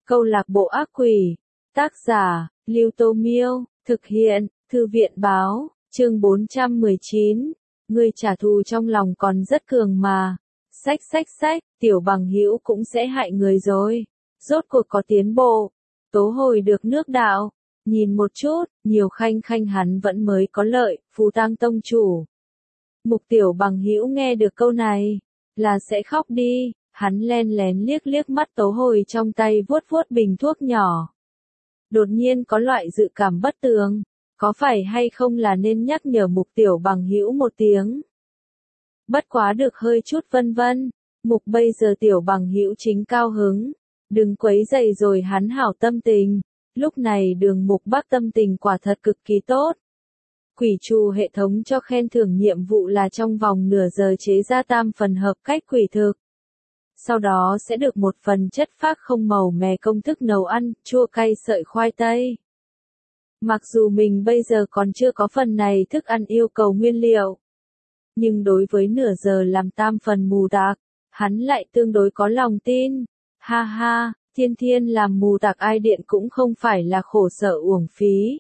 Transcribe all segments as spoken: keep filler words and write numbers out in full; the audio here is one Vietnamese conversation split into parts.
Câu lạc bộ ác quỷ. Tác giả, Lưu Tô Miêu. Thực hiện, Thư viện Báo. Chương bốn trăm mười chín. Ngươi trả thù trong lòng còn rất cường mà. Xách xách xách, tiểu bằng hữu cũng sẽ hại người rồi. Rốt cuộc có tiến bộ. Tố hồi được nước đạo. Nhìn một chút, nhiều khanh khanh hắn vẫn mới có lợi, Phù Tang tông chủ. Mục tiểu bằng hữu nghe được câu này, là sẽ khóc đi. Hắn len lén liếc liếc mắt tố hồi trong tay vuốt vuốt bình thuốc nhỏ. Đột nhiên có loại dự cảm bất tường, có phải hay không là nên nhắc nhở mục tiểu bằng hữu một tiếng. Bất quá được hơi chút vân vân, mục bây giờ tiểu bằng hữu chính cao hứng, đừng quấy rầy rồi hắn hảo tâm tình, lúc này đường mục bác tâm tình quả thật cực kỳ tốt. Quỷ trù hệ thống cho khen thưởng nhiệm vụ là trong vòng nửa giờ chế ra tam phần hợp cách quỷ thực. Sau đó sẽ được một phần chất phác không màu mè công thức nấu ăn, chua cay sợi khoai tây. Mặc dù mình bây giờ còn chưa có phần này thức ăn yêu cầu nguyên liệu, nhưng đối với nửa giờ làm tam phần mù tạc, hắn lại tương đối có lòng tin. Ha ha, thiên thiên làm mù tạc ai điện cũng không phải là khổ sở uổng phí.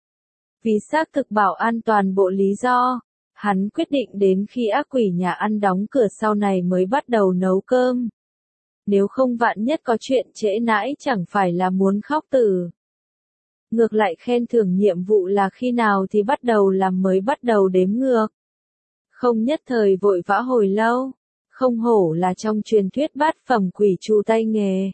Vì xác thực bảo an toàn bộ lý do, hắn quyết định đến khi ác quỷ nhà ăn đóng cửa sau này mới bắt đầu nấu cơm. Nếu không vạn nhất có chuyện trễ nãi chẳng phải là muốn khóc tử. Ngược lại khen thưởng nhiệm vụ là khi nào thì bắt đầu làm mới bắt đầu đếm ngược. Không nhất thời vội vã hồi lâu, không hổ là trong truyền thuyết bát phẩm quỷ trù tay nghề.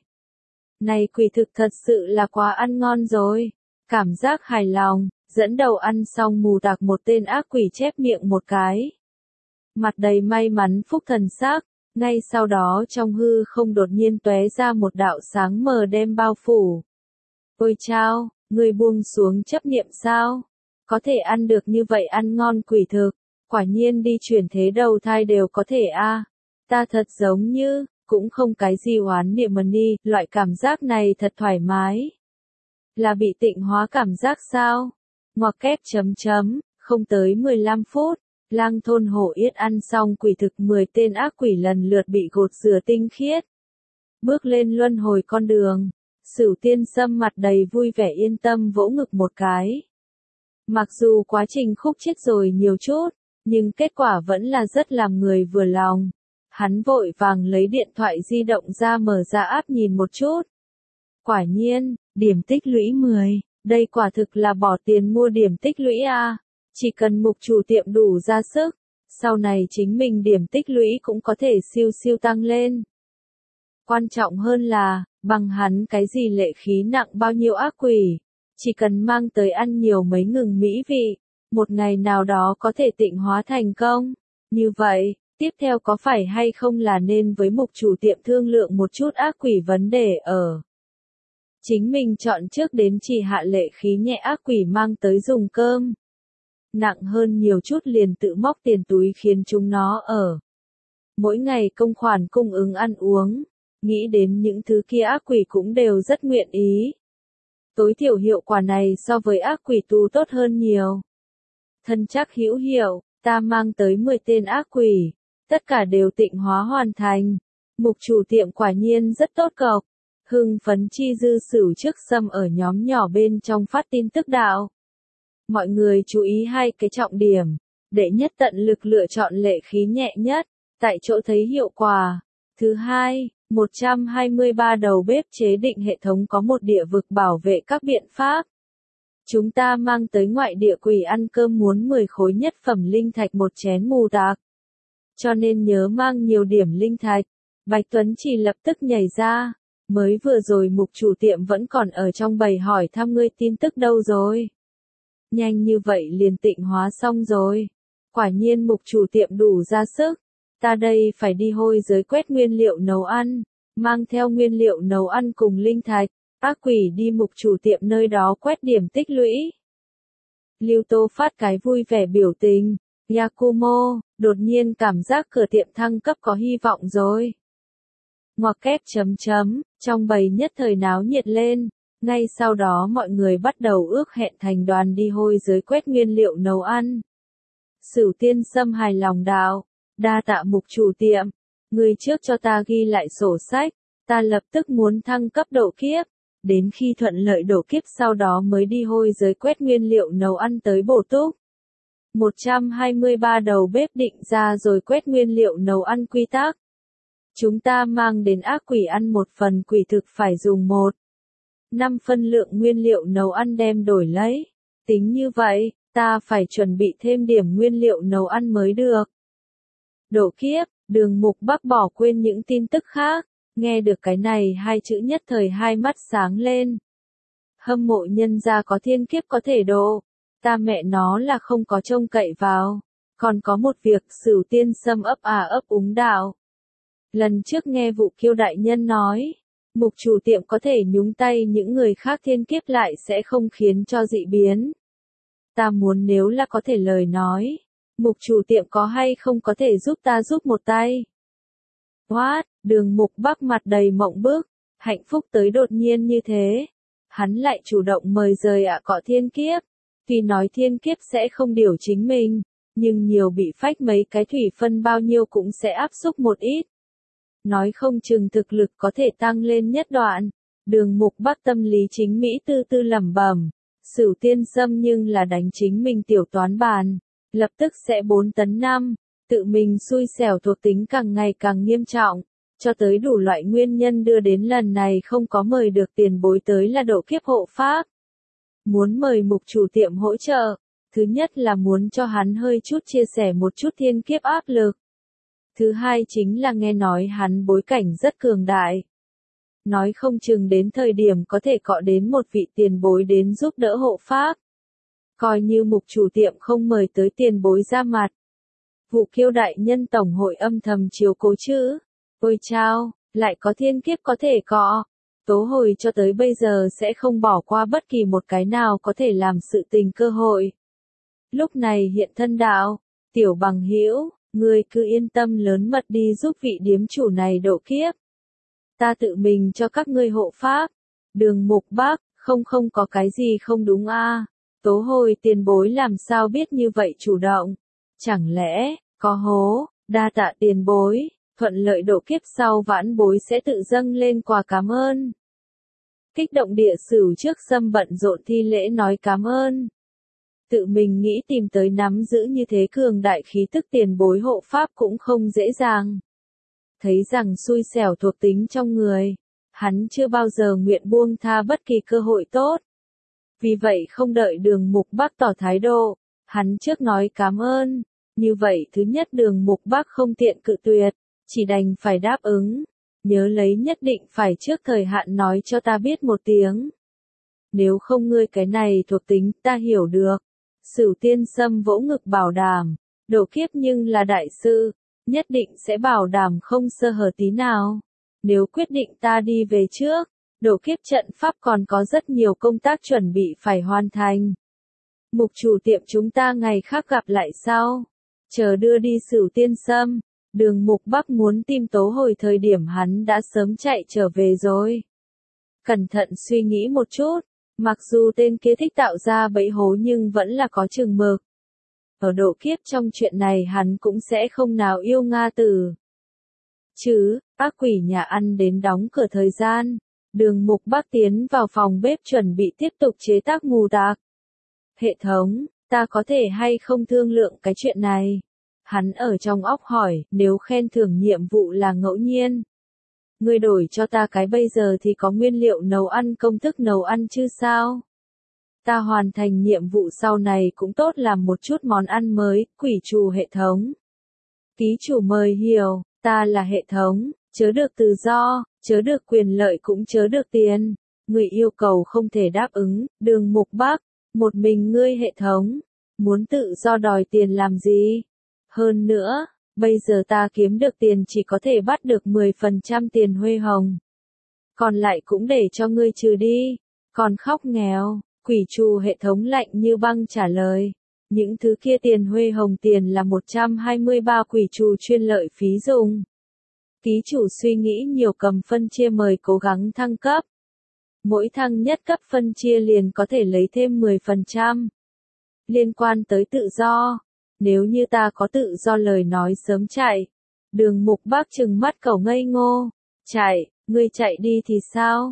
Này quỷ thực thật sự là quá ăn ngon rồi, cảm giác hài lòng. Dẫn đầu ăn xong mù tạc một tên ác quỷ chép miệng một cái. Mặt đầy may mắn phúc thần sắc, ngay sau đó trong hư không đột nhiên tóe ra một đạo sáng mờ đem bao phủ. Ôi chao, người buông xuống chấp niệm sao? Có thể ăn được như vậy ăn ngon quỷ thực, quả nhiên đi chuyển thế đầu thai đều có thể a. À. Ta thật giống như, cũng không cái gì oán niệm mà đi, loại cảm giác này thật thoải mái. Là bị tịnh hóa cảm giác sao? Ngoặc kép chấm chấm, không tới mười lăm phút, lang thôn hổ yết ăn xong quỷ thực mười tên ác quỷ lần lượt bị gột rửa tinh khiết. Bước lên luân hồi con đường, Sửu Tiên Sâm mặt đầy vui vẻ yên tâm vỗ ngực một cái. Mặc dù quá trình khúc chết rồi nhiều chút, nhưng kết quả vẫn là rất làm người vừa lòng. Hắn vội vàng lấy điện thoại di động ra mở ra app nhìn một chút. Quả nhiên, điểm tích lũy mười. Đây quả thực là bỏ tiền mua điểm tích lũy a. Chỉ cần mục chủ tiệm đủ ra sức, sau này chính mình điểm tích lũy cũng có thể siêu siêu tăng lên. Quan trọng hơn là, bằng hắn cái gì lệ khí nặng bao nhiêu ác quỷ, chỉ cần mang tới ăn nhiều mấy ngừng mỹ vị, một ngày nào đó có thể tịnh hóa thành công. Như vậy, tiếp theo có phải hay không là nên với mục chủ tiệm thương lượng một chút ác quỷ vấn đề ở. Chính mình chọn trước đến chỉ hạ lệ khí nhẹ ác quỷ mang tới dùng cơm. Nặng hơn nhiều chút liền tự móc tiền túi khiến chúng nó ở. Mỗi ngày công khoản cung ứng ăn uống, nghĩ đến những thứ kia ác quỷ cũng đều rất nguyện ý. Tối thiểu hiệu quả này so với ác quỷ tu tốt hơn nhiều. Thân chắc hữu hiệu, ta mang tới mười tên ác quỷ, tất cả đều tịnh hóa hoàn thành. Mục chủ tiệm quả nhiên rất tốt cộc. Hưng phấn chi dư sửu trước xâm ở nhóm nhỏ bên trong phát tin tức đạo. Mọi người chú ý hai cái trọng điểm. Đệ nhất tận lực lựa chọn lệ khí nhẹ nhất, tại chỗ thấy hiệu quả. Thứ hai, một trăm hai mươi ba đầu bếp chế định hệ thống có một địa vực bảo vệ các biện pháp. Chúng ta mang tới ngoại địa quỷ ăn cơm muốn mười khối nhất phẩm linh thạch một chén mù tạc. Cho nên nhớ mang nhiều điểm linh thạch. Bạch Tuấn chỉ lập tức nhảy ra. Mới vừa rồi mục chủ tiệm vẫn còn ở trong bầy hỏi thăm ngươi tin tức đâu rồi. Nhanh như vậy liền tịnh hóa xong rồi. Quả nhiên mục chủ tiệm đủ ra sức. Ta đây phải đi hôi giới quét nguyên liệu nấu ăn. Mang theo nguyên liệu nấu ăn cùng linh thạch. Ác quỷ đi mục chủ tiệm nơi đó quét điểm tích lũy. Lưu Tô phát cái vui vẻ biểu tình. Yakumo, đột nhiên cảm giác cửa tiệm thăng cấp có hy vọng rồi. Ngoặc kép chấm chấm, trong bầy nhất thời náo nhiệt lên, ngay sau đó mọi người bắt đầu ước hẹn thành đoàn đi hôi giới quét nguyên liệu nấu ăn. Sửu Tiên Sâm hài lòng đạo, đa tạ mục chủ tiệm, người trước cho ta ghi lại sổ sách, ta lập tức muốn thăng cấp độ kiếp, đến khi thuận lợi độ kiếp sau đó mới đi hôi giới quét nguyên liệu nấu ăn tới bổ túc. một trăm hai mươi ba đầu bếp định ra rồi quét nguyên liệu nấu ăn quy tắc. Chúng ta mang đến ác quỷ ăn một phần quỷ thực phải dùng một. năm phân lượng nguyên liệu nấu ăn đem đổi lấy. Tính như vậy, ta phải chuẩn bị thêm điểm nguyên liệu nấu ăn mới được. Độ kiếp, Đường Mục Bắc bỏ quên những tin tức khác. Nghe được cái này hai chữ nhất thời hai mắt sáng lên. Hâm mộ nhân gia có thiên kiếp có thể độ. Ta mẹ nó là không có trông cậy vào. Còn có một việc Sửu Tiên Sâm ấp à ấp úng đạo. Lần trước nghe Vụ Kiêu đại nhân nói, mục chủ tiệm có thể nhúng tay những người khác thiên kiếp lại sẽ không khiến cho dị biến. Ta muốn nếu là có thể lời nói, mục chủ tiệm có hay không có thể giúp ta giúp một tay. What? Đường Mục Bắc mặt đầy mộng bức, hạnh phúc tới đột nhiên như thế. Hắn lại chủ động mời rời ạ cọ thiên kiếp. Tuy nói thiên kiếp sẽ không điều chính mình, nhưng nhiều bị phách mấy cái thủy phân bao nhiêu cũng sẽ áp xúc một ít. Nói không chừng thực lực có thể tăng lên nhất đoạn. Đường Mục Bắc tâm lý chính Mỹ tư tư lẩm bẩm. Sửu Tiên Sâm nhưng là đánh chính mình tiểu toán bàn. Lập tức sẽ bốn tấn năm. Tự mình xui xẻo thuộc tính càng ngày càng nghiêm trọng. Cho tới đủ loại nguyên nhân đưa đến lần này không có mời được tiền bối tới là độ kiếp hộ pháp. Muốn mời mục chủ tiệm hỗ trợ. Thứ nhất là muốn cho hắn hơi chút chia sẻ một chút thiên kiếp áp lực. Thứ hai chính là nghe nói hắn bối cảnh rất cường đại. Nói không chừng đến thời điểm có thể cọ đến một vị tiền bối đến giúp đỡ hộ pháp. Coi như mục chủ tiệm không mời tới tiền bối ra mặt. Vụ Kiêu đại nhân tổng hội âm thầm chiếu cố chứ. Ôi chao, lại có thiên kiếp có thể cọ. Tố Hồi cho tới bây giờ sẽ không bỏ qua bất kỳ một cái nào có thể làm sự tình cơ hội. Lúc này hiện thân đạo, tiểu bằng hữu, ngươi cứ yên tâm lớn mật đi giúp vị điếm chủ này độ kiếp. Ta tự mình cho các ngươi hộ pháp. Đường Mục Bắc, không không có cái gì không đúng a. À. Tố Hồi tiền bối làm sao biết như vậy chủ động. Chẳng lẽ, có hố, đa tạ tiền bối, thuận lợi độ kiếp sau vãn bối sẽ tự dâng lên quà cảm ơn. Kích động địa Sửu trước sâm bận rộn thi lễ nói cảm ơn. Tự mình nghĩ tìm tới nắm giữ như thế cường đại khí tức tiền bối hộ pháp cũng không dễ dàng. Thấy rằng xui xẻo thuộc tính trong người, hắn chưa bao giờ nguyện buông tha bất kỳ cơ hội tốt. Vì vậy không đợi Đường Mục Bắc tỏ thái độ, hắn trước nói cảm ơn. Như vậy thứ nhất Đường Mục Bắc không tiện cự tuyệt, chỉ đành phải đáp ứng. Nhớ lấy nhất định phải trước thời hạn nói cho ta biết một tiếng. Nếu không ngươi cái này thuộc tính ta hiểu được. Sửu Tiên Sâm vỗ ngực bảo đảm, độ kiếp nhưng là đại sư, nhất định sẽ bảo đảm không sơ hở tí nào. Nếu quyết định ta đi về trước, độ kiếp trận pháp còn có rất nhiều công tác chuẩn bị phải hoàn thành. Mục chủ tiệm chúng ta ngày khác gặp lại sau. Chờ đưa đi Sửu Tiên Sâm, Đường Mục Bắc muốn tìm Tố Hồi thời điểm hắn đã sớm chạy trở về rồi. Cẩn thận suy nghĩ một chút, mặc dù tên kia thích tạo ra bẫy hố nhưng vẫn là có chừng mực. Ở độ kiếp trong chuyện này hắn cũng sẽ không nào yêu Nga tử. Chứ, ác quỷ nhà ăn đến đóng cửa thời gian, Đường Mục Bắc tiến vào phòng bếp chuẩn bị tiếp tục chế tác mù tạc. Hệ thống, ta có thể hay không thương lượng cái chuyện này? Hắn ở trong óc hỏi, nếu khen thưởng nhiệm vụ là ngẫu nhiên. Ngươi đổi cho ta cái bây giờ thì có nguyên liệu nấu ăn công thức nấu ăn chứ sao? Ta hoàn thành nhiệm vụ sau này cũng tốt làm một chút món ăn mới, quỷ trù hệ thống. Ký chủ mời hiểu, ta là hệ thống, chớ được tự do, chớ được quyền lợi cũng chớ được tiền. Người yêu cầu không thể đáp ứng, Đường Mục Bắc, một mình ngươi hệ thống, muốn tự do đòi tiền làm gì? Hơn nữa, bây giờ ta kiếm được tiền chỉ có thể bắt được mười phần trăm tiền huê hồng. Còn lại cũng để cho ngươi trừ đi. Còn khóc nghèo, quỷ trù hệ thống lạnh như băng trả lời. Những thứ kia tiền huê hồng tiền là một trăm hai mươi ba quỷ trù chuyên lợi phí dùng. Ký chủ suy nghĩ nhiều cầm phân chia mời cố gắng thăng cấp. Mỗi thăng nhất cấp phân chia liền có thể lấy thêm mười phần trăm. Liên quan tới tự do. Nếu như ta có tự do lời nói sớm chạy. Đường Mục Bắc trừng mắt cẩu ngây ngô. Chạy, ngươi chạy đi thì sao?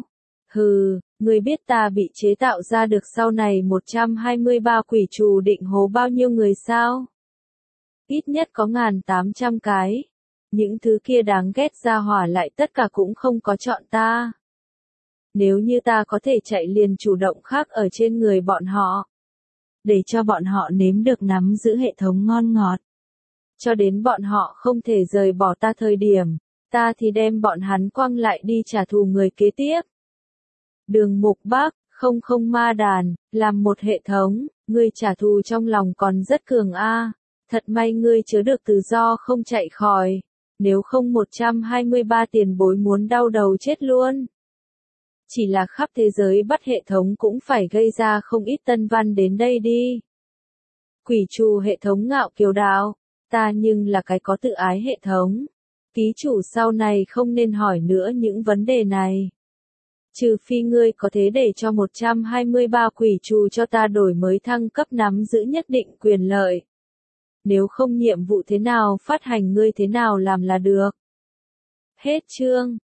Hừ, ngươi biết ta bị chế tạo ra được sau này một trăm hai mươi ba quỷ trù định hố bao nhiêu người sao? Ít nhất có ngàn tám trăm cái. Những thứ kia đáng ghét ra hỏa lại tất cả cũng không có chọn ta. Nếu như ta có thể chạy liền chủ động khác ở trên người bọn họ. Để cho bọn họ nếm được nắm giữ hệ thống ngon ngọt. Cho đến bọn họ không thể rời bỏ ta thời điểm, ta thì đem bọn hắn quăng lại đi trả thù người kế tiếp. Đường Mục Bác, không không ma đàn, làm một hệ thống, ngươi trả thù trong lòng còn rất cường a. Thật may ngươi chứa được tự do không chạy khỏi, nếu không một trăm hai mươi ba tiền bối muốn đau đầu chết luôn. Chỉ là khắp thế giới bắt hệ thống cũng phải gây ra không ít tân văn đến đây đi. Quỷ trù hệ thống ngạo kiều đạo, ta nhưng là cái có tự ái hệ thống. Ký chủ sau này không nên hỏi nữa những vấn đề này. Trừ phi ngươi có thế để cho một trăm hai mươi ba quỷ trù cho ta đổi mới thăng cấp nắm giữ nhất định quyền lợi. Nếu không nhiệm vụ thế nào phát hành ngươi thế nào làm là được. Hết chương.